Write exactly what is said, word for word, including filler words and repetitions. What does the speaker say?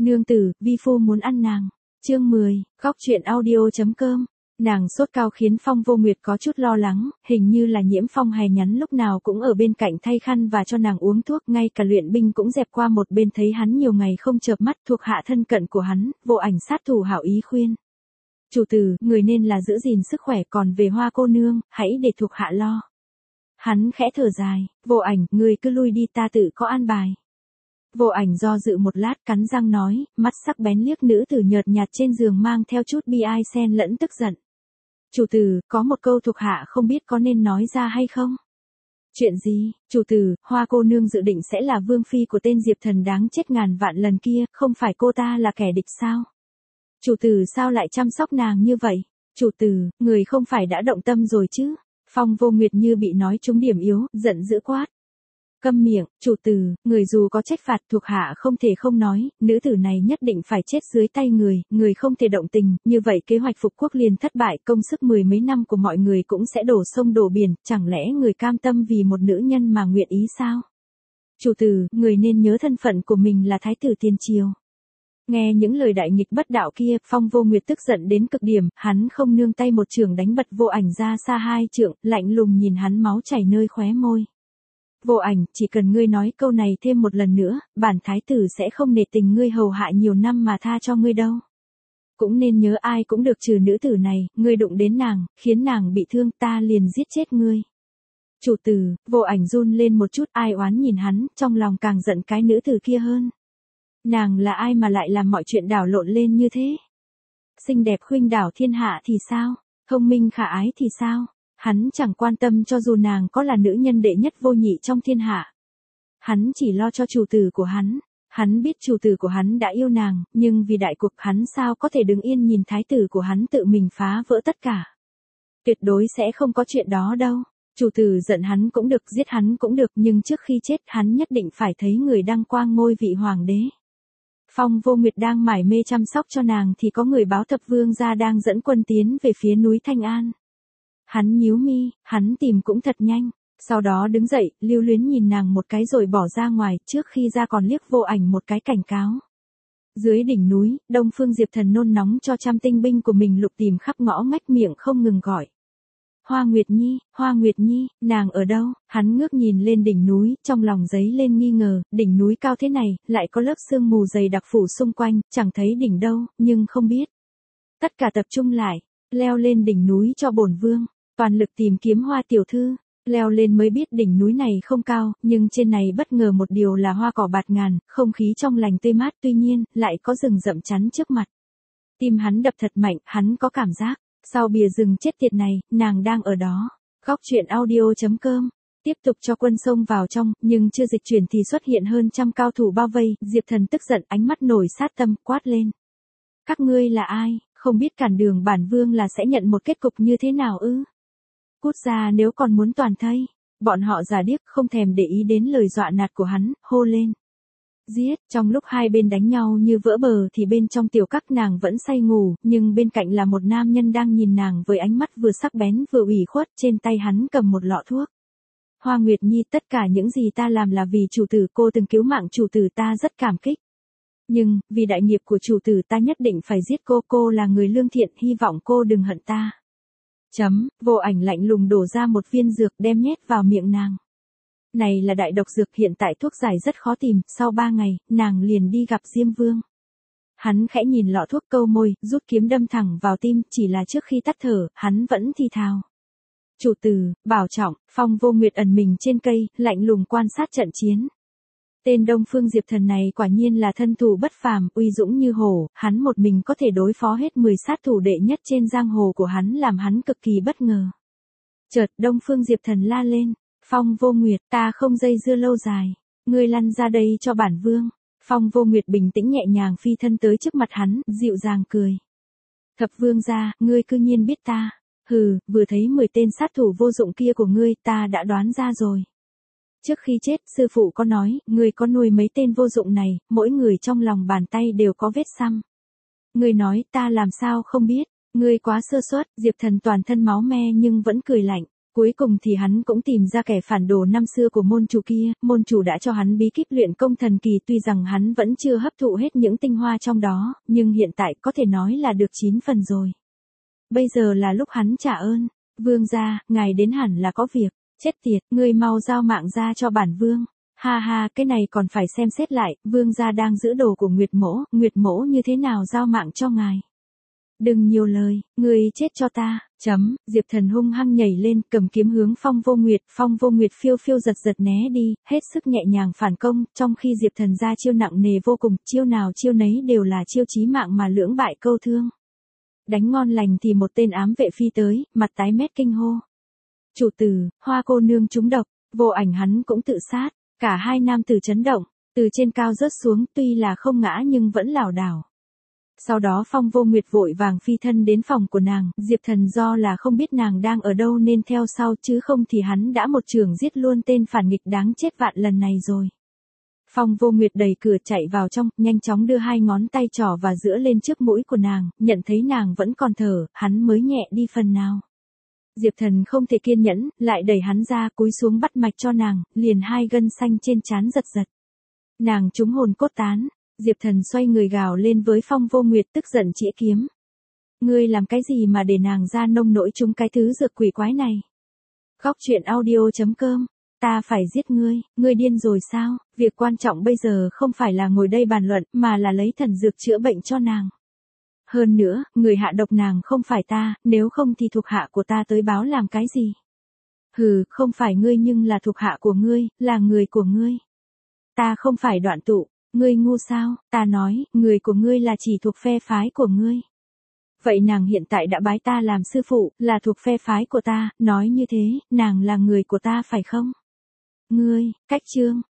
Nương tử, vi phu muốn ăn nàng. Chương mười, góc truyện audio.com. Nàng sốt cao khiến Phong Vô Nguyệt có chút lo lắng, hình như là Nhiễm Phong hay nhắn lúc nào cũng ở bên cạnh thay khăn và cho nàng uống thuốc, ngay cả luyện binh cũng dẹp qua một bên thấy hắn nhiều ngày không chợp mắt, thuộc hạ thân cận của hắn, Vô Ảnh sát thủ hảo ý khuyên. Chủ tử, người nên là giữ gìn sức khỏe, còn về Hoa cô nương, hãy để thuộc hạ lo. Hắn khẽ thở dài, Vô Ảnh, người cứ lui đi, ta tự có an bài. Vô Ảnh do dự một lát, cắn răng nói, mắt sắc bén liếc nữ tử nhợt nhạt trên giường mang theo chút bi ai xen lẫn tức giận. Chủ tử, có một câu thuộc hạ không biết có nên nói ra hay không? Chuyện gì? Chủ tử, Hoa cô nương dự định sẽ là vương phi của tên Diệp Thần đáng chết ngàn vạn lần kia, không phải cô ta là kẻ địch sao? Chủ tử sao lại chăm sóc nàng như vậy? Chủ tử, người không phải đã động tâm rồi chứ? Phong Vô Nguyệt như bị nói trúng điểm yếu, giận dữ quát. Câm miệng, chủ tử, người dù có trách phạt thuộc hạ không thể không nói, nữ tử này nhất định phải chết dưới tay người, người không thể động tình, như vậy kế hoạch phục quốc liền thất bại, công sức mười mấy năm của mọi người cũng sẽ đổ sông đổ biển, chẳng lẽ người cam tâm vì một nữ nhân mà nguyện ý sao? Chủ tử, người nên nhớ thân phận của mình là thái tử tiền triều. Nghe những lời đại nghịch bất đạo kia, Phong Vô Nguyệt tức giận đến cực điểm, hắn không nương tay một chưởng đánh bật Vô Ảnh ra xa hai trượng, lạnh lùng nhìn hắn máu chảy nơi khóe môi. Vô Ảnh, chỉ cần ngươi nói câu này thêm một lần nữa, bản thái tử sẽ không nể tình ngươi hầu hạ nhiều năm mà tha cho ngươi đâu. Cũng nên nhớ ai cũng được trừ nữ tử này, ngươi đụng đến nàng, khiến nàng bị thương, ta liền giết chết ngươi. Chủ tử, Vô Ảnh run lên một chút, ai oán nhìn hắn, trong lòng càng giận cái nữ tử kia hơn. Nàng là ai mà lại làm mọi chuyện đảo lộn lên như thế? Xinh đẹp khuynh đảo thiên hạ thì sao? Thông minh khả ái thì sao? Hắn chẳng quan tâm cho dù nàng có là nữ nhân đệ nhất vô nhị trong thiên hạ. Hắn chỉ lo cho chủ tử của hắn. Hắn biết chủ tử của hắn đã yêu nàng, nhưng vì đại cuộc hắn sao có thể đứng yên nhìn thái tử của hắn tự mình phá vỡ tất cả. Tuyệt đối sẽ không có chuyện đó đâu. Chủ tử giận hắn cũng được, giết hắn cũng được, nhưng trước khi chết hắn nhất định phải thấy người đăng quang ngôi vị hoàng đế. Phong Vô Nguyệt đang mải mê chăm sóc cho nàng thì có người báo Thập Vương gia đang dẫn quân tiến về phía núi Thanh An. Hắn nhíu mi, hắn tìm cũng thật nhanh, sau đó đứng dậy, lưu luyến nhìn nàng một cái rồi bỏ ra ngoài, trước khi ra còn liếc Vô Ảnh một cái cảnh cáo. Dưới đỉnh núi, Đông Phương Diệp Thần nôn nóng cho trăm tinh binh của mình lục tìm khắp ngõ ngách, miệng không ngừng gọi. Hoa Nguyệt Nhi, Hoa Nguyệt Nhi, nàng ở đâu? Hắn ngước nhìn lên đỉnh núi, trong lòng dấy lên nghi ngờ, đỉnh núi cao thế này, lại có lớp sương mù dày đặc phủ xung quanh, chẳng thấy đỉnh đâu, nhưng không biết. Tất cả tập trung lại, leo lên đỉnh núi cho bổn vương, toàn lực tìm kiếm Hoa tiểu thư. Leo lên mới biết đỉnh núi này không cao, nhưng trên này bất ngờ một điều là hoa cỏ bạt ngàn, không khí trong lành tươi mát, tuy nhiên, lại có rừng rậm chắn trước mặt. Tim hắn đập thật mạnh, hắn có cảm giác. Sau bìa rừng chết tiệt này, nàng đang ở đó. Góc truyện audio.com. Tiếp tục cho quân sông vào trong, nhưng chưa dịch chuyển thì xuất hiện hơn trăm cao thủ bao vây, Diệp Thần tức giận, ánh mắt nổi sát tâm, quát lên. Các ngươi là ai, không biết cản đường bản vương là sẽ nhận một kết cục như thế nào ư? Cút ra nếu còn muốn toàn thây. Bọn họ già điếc không thèm để ý đến lời dọa nạt của hắn, hô lên. Giết, trong lúc hai bên đánh nhau như vỡ bờ thì bên trong tiểu các nàng vẫn say ngủ, nhưng bên cạnh là một nam nhân đang nhìn nàng với ánh mắt vừa sắc bén vừa ủy khuất, trên tay hắn cầm một lọ thuốc. Hoa Nguyệt Nhi, tất cả những gì ta làm là vì chủ tử, cô từng cứu mạng chủ tử, ta rất cảm kích. Nhưng, vì đại nghiệp của chủ tử ta nhất định phải giết cô, cô là người lương thiện, hy vọng cô đừng hận ta. Chấm, Vô Ảnh lạnh lùng đổ ra một viên dược đem nhét vào miệng nàng. Này là đại độc dược, hiện tại thuốc giải rất khó tìm, sau ba ngày, nàng liền đi gặp Diêm Vương. Hắn khẽ nhìn lọ thuốc câu môi, rút kiếm đâm thẳng vào tim, chỉ là trước khi tắt thở, hắn vẫn thì thào. Chủ tử, bảo trọng. Phong Vô Nguyệt ẩn mình trên cây, lạnh lùng quan sát trận chiến. Tên Đông Phương Diệp Thần này quả nhiên là thân thủ bất phàm, uy dũng như hổ, hắn một mình có thể đối phó hết mười sát thủ đệ nhất trên giang hồ của hắn, làm hắn cực kỳ bất ngờ. Chợt, Đông Phương Diệp Thần la lên. Phong Vô Nguyệt, ta không dây dưa lâu dài, ngươi lăn ra đây cho bản vương. Phong Vô Nguyệt bình tĩnh nhẹ nhàng phi thân tới trước mặt hắn, dịu dàng cười. Thập vương gia, ngươi cư nhiên biết ta. Hừ, vừa thấy mười tên sát thủ vô dụng kia của ngươi, ta đã đoán ra rồi. Trước khi chết, sư phụ có nói, ngươi có nuôi mấy tên vô dụng này, mỗi người trong lòng bàn tay đều có vết xăm. Ngươi nói, ta làm sao không biết, ngươi quá sơ suất. Diệp Thần toàn thân máu me nhưng vẫn cười lạnh. Cuối cùng thì hắn cũng tìm ra kẻ phản đồ năm xưa của môn chủ kia, môn chủ đã cho hắn bí kíp luyện công thần kỳ, tuy rằng hắn vẫn chưa hấp thụ hết những tinh hoa trong đó, nhưng hiện tại có thể nói là được chín phần rồi. Bây giờ là lúc hắn trả ơn. Vương gia, ngài đến hẳn là có việc. Chết tiệt, ngươi mau giao mạng ra cho bản vương. Ha ha, cái này còn phải xem xét lại, vương gia đang giữ đồ của Nguyệt Mỗ, Nguyệt Mỗ như thế nào giao mạng cho ngài. Đừng nhiều lời, ngươi chết cho ta, chấm, Diệp Thần hung hăng nhảy lên, cầm kiếm hướng Phong Vô Nguyệt, Phong Vô Nguyệt phiêu phiêu giật giật né đi, hết sức nhẹ nhàng phản công, trong khi Diệp Thần ra chiêu nặng nề vô cùng, chiêu nào chiêu nấy đều là chiêu chí mạng mà lưỡng bại câu thương. Đánh ngon lành thì một tên ám vệ phi tới, mặt tái mét kinh hô. Chủ tử, Hoa cô nương trúng độc, Vô Ảnh hắn cũng tự sát, cả hai nam tử chấn động, từ trên cao rớt xuống, tuy là không ngã nhưng vẫn lảo đảo. Sau đó Phong Vô Nguyệt vội vàng phi thân đến phòng của nàng, Diệp Thần do là không biết nàng đang ở đâu nên theo sau, chứ không thì hắn đã một chưởng giết luôn tên phản nghịch đáng chết vạn lần này rồi. Phong Vô Nguyệt đẩy cửa chạy vào trong, nhanh chóng đưa hai ngón tay trỏ và giữa lên trước mũi của nàng, nhận thấy nàng vẫn còn thở, hắn mới nhẹ đi phần nào. Diệp Thần không thể kiên nhẫn, lại đẩy hắn ra, cúi xuống bắt mạch cho nàng, liền hai gân xanh trên trán giật giật. Nàng trúng hồn cốt tán. Diệp Thần xoay người gào lên với Phong Vô Nguyệt, tức giận chĩa kiếm. Ngươi làm cái gì mà để nàng ra nông nỗi chúng cái thứ dược quỷ quái này? Góc truyện audio chấm com. Ta phải giết ngươi, ngươi điên rồi sao? Việc quan trọng bây giờ không phải là ngồi đây bàn luận, mà là lấy thần dược chữa bệnh cho nàng. Hơn nữa, người hạ độc nàng không phải ta, nếu không thì thuộc hạ của ta tới báo làm cái gì? Hừ, không phải ngươi nhưng là thuộc hạ của ngươi, là người của ngươi. Ta không phải Đoạn Tụ. Ngươi ngu sao, ta nói, người của ngươi là chỉ thuộc phe phái của ngươi. Vậy nàng hiện tại đã bái ta làm sư phụ, là thuộc phe phái của ta, nói như thế, nàng là người của ta phải không? Ngươi, cách chương.